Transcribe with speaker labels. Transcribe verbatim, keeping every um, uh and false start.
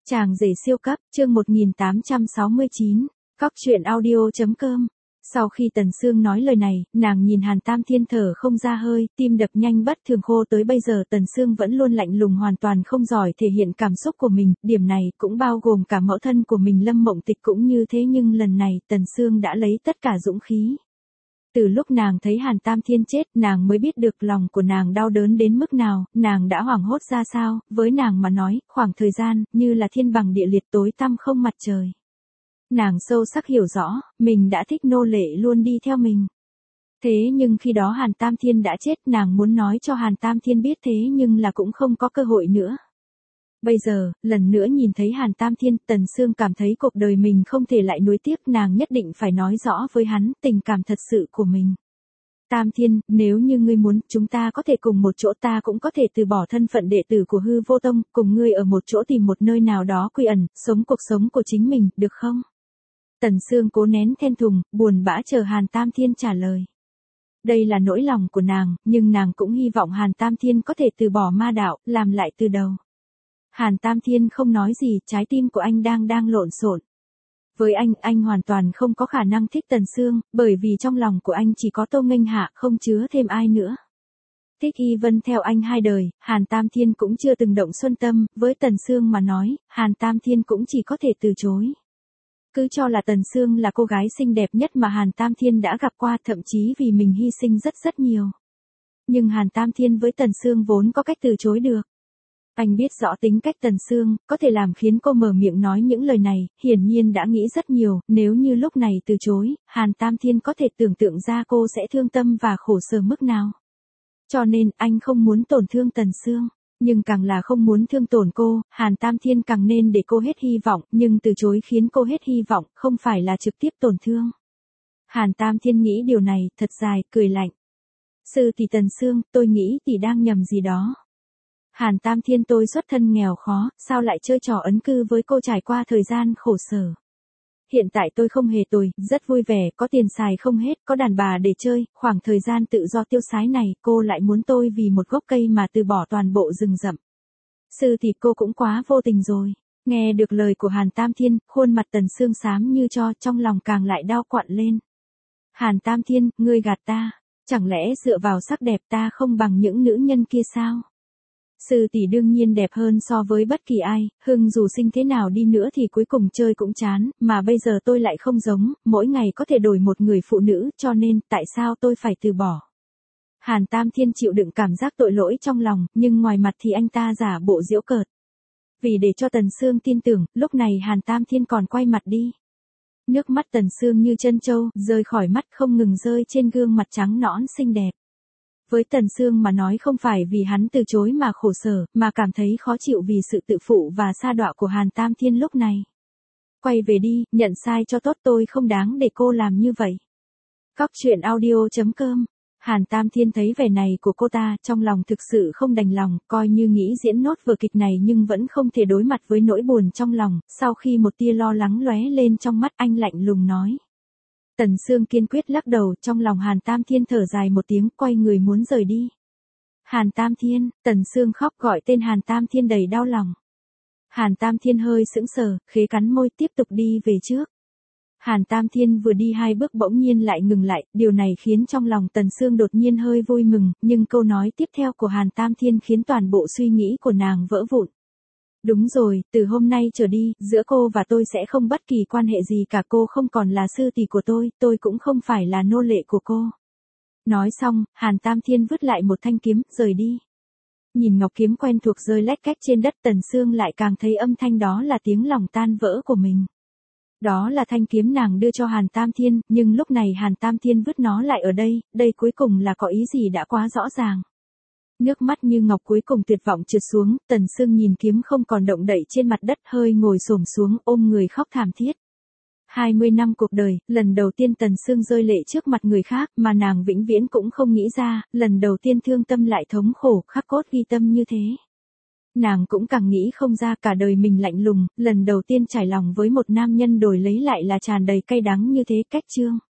Speaker 1: Chàng rể siêu cấp, chương một nghìn tám trăm sáu mươi chín, cóc truyện audio chấm com. Sau khi Tần Sương nói lời này, nàng nhìn Hàn Tam Thiên thở không ra hơi, tim đập nhanh bất thường. Khô tới bây giờ Tần Sương vẫn luôn lạnh lùng, hoàn toàn không giỏi thể hiện cảm xúc của mình, điểm này cũng bao gồm cả mẫu thân của mình Lâm Mộng Tịch cũng như thế, nhưng lần này Tần Sương đã lấy tất cả dũng khí. Từ lúc nàng thấy Hàn Tam Thiên chết, nàng mới biết được lòng của nàng đau đớn đến mức nào, nàng đã hoảng hốt ra sao, với nàng mà nói, khoảng thời gian, như là thiên bằng địa liệt, tối tăm không mặt trời. Nàng sâu sắc hiểu rõ, mình đã thích nô lệ luôn đi theo mình. Thế nhưng khi đó Hàn Tam Thiên đã chết, nàng muốn nói cho Hàn Tam Thiên biết thế nhưng là cũng không có cơ hội nữa. Bây giờ, lần nữa nhìn thấy Hàn Tam Thiên, Tần Sương cảm thấy cuộc đời mình không thể lại nuối tiếp, nàng nhất định phải nói rõ với hắn tình cảm thật sự của mình. Tam Thiên, nếu như ngươi muốn, chúng ta có thể cùng một chỗ, ta cũng có thể từ bỏ thân phận đệ tử của Hư Vô Tông, cùng ngươi ở một chỗ tìm một nơi nào đó quy ẩn, sống cuộc sống của chính mình, được không? Tần Sương cố nén thẹn thùng, buồn bã chờ Hàn Tam Thiên trả lời. Đây là nỗi lòng của nàng, nhưng nàng cũng hy vọng Hàn Tam Thiên có thể từ bỏ ma đạo, làm lại từ đầu. Hàn Tam Thiên không nói gì, trái tim của anh đang đang lộn xộn. Với anh, anh hoàn toàn không có khả năng thích Tần Sương, bởi vì trong lòng của anh chỉ có Tô Nghênh Hạ, không chứa thêm ai nữa. Thích Y Vân theo anh hai đời, Hàn Tam Thiên cũng chưa từng động xuân tâm, với Tần Sương mà nói, Hàn Tam Thiên cũng chỉ có thể từ chối. Cứ cho là Tần Sương là cô gái xinh đẹp nhất mà Hàn Tam Thiên đã gặp qua, thậm chí vì mình hy sinh rất rất nhiều. Nhưng Hàn Tam Thiên với Tần Sương vốn có cách từ chối được. Anh biết rõ tính cách Tần Sương, có thể làm khiến cô mở miệng nói những lời này, hiển nhiên đã nghĩ rất nhiều, nếu như lúc này từ chối, Hàn Tam Thiên có thể tưởng tượng ra cô sẽ thương tâm và khổ sở mức nào. Cho nên, anh không muốn tổn thương Tần Sương, nhưng càng là không muốn thương tổn cô, Hàn Tam Thiên càng nên để cô hết hy vọng, nhưng từ chối khiến cô hết hy vọng, không phải là trực tiếp tổn thương. Hàn Tam Thiên nghĩ điều này, thật dài, cười lạnh. Sư tỷ Tần Sương, tôi nghĩ tỷ đang nhầm gì đó. Hàn Tam Thiên, tôi xuất thân nghèo khó, sao lại chơi trò ấn cư với cô trải qua thời gian khổ sở. Hiện tại tôi không hề tồi, rất vui vẻ, có tiền xài không hết, có đàn bà để chơi, khoảng thời gian tự do tiêu sái này, cô lại muốn tôi vì một gốc cây mà từ bỏ toàn bộ rừng rậm. Sư thì cô cũng quá vô tình rồi. Nghe được lời của Hàn Tam Thiên, khuôn mặt Tần Sương xám như tro, trong lòng càng lại đau quặn lên. Hàn Tam Thiên, ngươi gạt ta, chẳng lẽ dựa vào sắc đẹp ta không bằng những nữ nhân kia sao? Sư tỷ đương nhiên đẹp hơn so với bất kỳ ai, Hưng dù xinh thế nào đi nữa thì cuối cùng chơi cũng chán, mà bây giờ tôi lại không giống, mỗi ngày có thể đổi một người phụ nữ, cho nên, tại sao tôi phải từ bỏ? Hàn Tam Thiên chịu đựng cảm giác tội lỗi trong lòng, nhưng ngoài mặt thì anh ta giả bộ giễu cợt. Vì để cho Tần Sương tin tưởng, lúc này Hàn Tam Thiên còn quay mặt đi. Nước mắt Tần Sương như chân trâu, rơi khỏi mắt không ngừng rơi trên gương mặt trắng nõn xinh đẹp. Với Tần Sương mà nói không phải vì hắn từ chối mà khổ sở, mà cảm thấy khó chịu vì sự tự phụ và sa đọa của Hàn Tam Thiên lúc này. Quay về đi, nhận sai cho tốt, tôi không đáng để cô làm như vậy. Cóc truyện audio chấm com. Hàn Tam Thiên thấy vẻ này của cô ta, trong lòng thực sự không đành lòng, coi như nghĩ diễn nốt vở kịch này nhưng vẫn không thể đối mặt với nỗi buồn trong lòng, sau khi một tia lo lắng lóe lên trong mắt, anh lạnh lùng nói. Tần Sương kiên quyết lắc đầu, trong lòng Hàn Tam Thiên thở dài một tiếng, quay người muốn rời đi. Hàn Tam Thiên, Tần Sương khóc gọi tên Hàn Tam Thiên đầy đau lòng. Hàn Tam Thiên hơi sững sờ, khế cắn môi tiếp tục đi về trước. Hàn Tam Thiên vừa đi hai bước bỗng nhiên lại ngừng lại, điều này khiến trong lòng Tần Sương đột nhiên hơi vui mừng, nhưng câu nói tiếp theo của Hàn Tam Thiên khiến toàn bộ suy nghĩ của nàng vỡ vụn. Đúng rồi, từ hôm nay trở đi, giữa cô và tôi sẽ không bất kỳ quan hệ gì cả, cô không còn là sư tỷ của tôi, tôi cũng không phải là nô lệ của cô. Nói xong, Hàn Tam Thiên vứt lại một thanh kiếm, rời đi. Nhìn ngọc kiếm quen thuộc rơi lách cách trên đất, Tần Sương lại càng thấy âm thanh đó là tiếng lòng tan vỡ của mình. Đó là thanh kiếm nàng đưa cho Hàn Tam Thiên, nhưng lúc này Hàn Tam Thiên vứt nó lại ở đây, đây cuối cùng là có ý gì đã quá rõ ràng. Nước mắt như ngọc cuối cùng tuyệt vọng trượt xuống, Tần Sương nhìn kiếm không còn động đậy trên mặt đất, hơi ngồi xổm xuống, ôm người khóc thảm thiết. hai mươi năm cuộc đời, lần đầu tiên Tần Sương rơi lệ trước mặt người khác, mà nàng vĩnh viễn cũng không nghĩ ra, lần đầu tiên thương tâm lại thống khổ, khắc cốt ghi tâm như thế. Nàng cũng càng nghĩ không ra, cả đời mình lạnh lùng, lần đầu tiên trải lòng với một nam nhân đổi lấy lại là tràn đầy cay đắng như thế. Cách chương